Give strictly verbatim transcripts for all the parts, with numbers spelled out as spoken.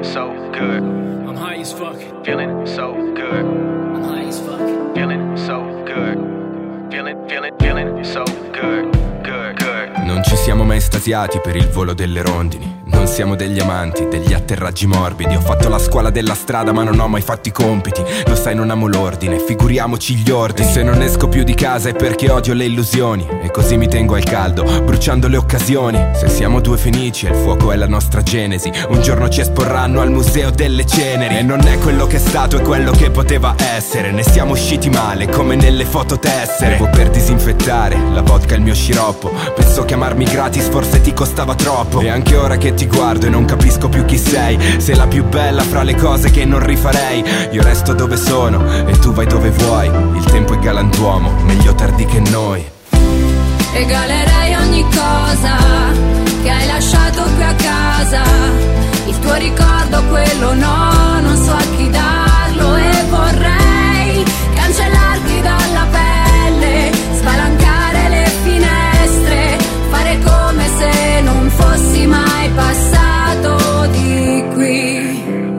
so good. I'm high as fuck. Feeling so good. I'm high as fuck. Feeling so good. Feeling, feeling, feeling so good. Good, good. Non ci siamo mai estasiati per il volo delle rondini. Non siamo degli amanti, degli atterraggi morbidi. Ho fatto la scuola della strada ma non ho mai fatto i compiti. Lo sai, non amo l'ordine, figuriamoci gli ordini. E se non esco più di casa è perché odio le illusioni. E così mi tengo al caldo, bruciando le occasioni. Se siamo due fenici e il fuoco è la nostra genesi, un giorno ci esporranno al museo delle ceneri. E non è quello che è stato, è quello che poteva essere. Ne siamo usciti male, come nelle fototessere. Bevo per disinfettare, la vodka è il mio sciroppo. Penso che amarmi gratis forse ti costava troppo. E anche ora che ti guardo e non capisco più chi sei, sei la più bella fra le cose che non rifarei. Io resto dove sono e tu vai dove vuoi. Il tempo è galantuomo, meglio tardi che noi. Regalerei ogni cosa che hai lasciato qui a casa. Il tuo ricordo, quello no, non so a chi darlo. E vorrei cancellarti dalla pelle, spalancare le finestre, fare come se non fossi mai passato di qui.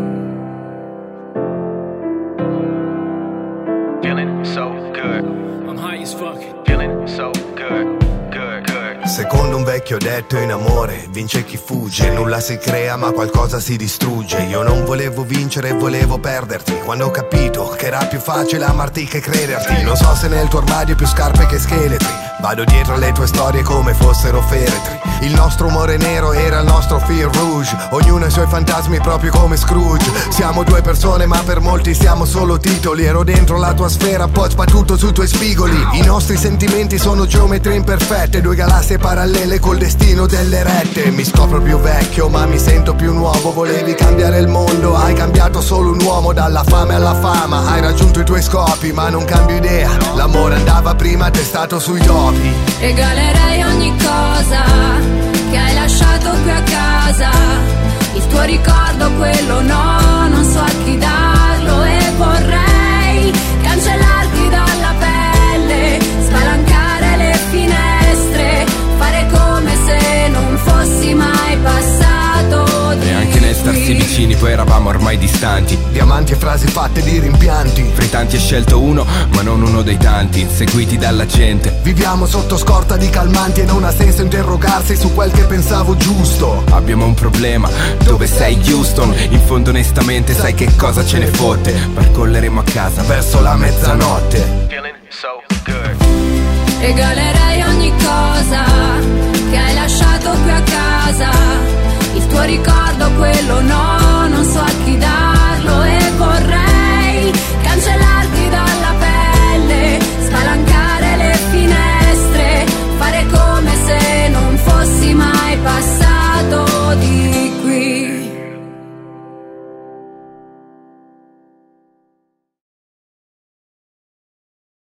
Feeling so good. I'm high as fuck. Feeling so good. Good, good. Secondo un vecchio detto, in amore vince chi fugge. Nulla si crea ma qualcosa si distrugge. Io non volevo vincere, volevo perderti. Quando ho capito che era più facile amarti che crederti. Non so se nel tuo armadio più scarpe che scheletri. Vado dietro le tue storie come fossero feretri. Il nostro umore nero era il nostro fil rouge. Ognuno ha i suoi fantasmi proprio come Scrooge. Siamo due persone ma per molti siamo solo titoli. Ero dentro la tua sfera, poi sbattuto sui tuoi spigoli. I nostri sentimenti sono geometrie imperfette, due galassie parallele col destino delle rette. Mi scopro più vecchio ma mi sento più nuovo. Volevi cambiare il mondo, hai cambiato solo un uomo. Dalla fame alla fama, hai raggiunto i tuoi scopi ma non cambio idea. L'amore andava prima, testato sui topi. Regalerei ogni cosa che hai lasciato qui a casa. Il tuo ricordo, quello no, non so a chi darlo. E vorrei cancellarti dalla pelle, spalancare le finestre, fare come se non fossi mai passato di E anche nel starsi vicini poi eravamo ormai distanti. Diamanti e frasi fatte di rimpianti. Fra i tanti hai scelto uno, ma non uno dei tanti, inseguiti dalla gente. Viviamo sotto scorta di calmanti e non ha senso interrogarsi su quel che pensavo giusto. Abbiamo un problema, dove sei Houston? In fondo onestamente sai che cosa ce ne fotte. Percolleremo a casa verso la mezzanotte. Feeling so good. Regalerei ogni cosa che hai lasciato qui a casa. Il tuo ricordo, quello no, non so a chi darlo. E vorrei cancellarti dalla pelle, spalancare le finestre, fare come se non fossi mai passato di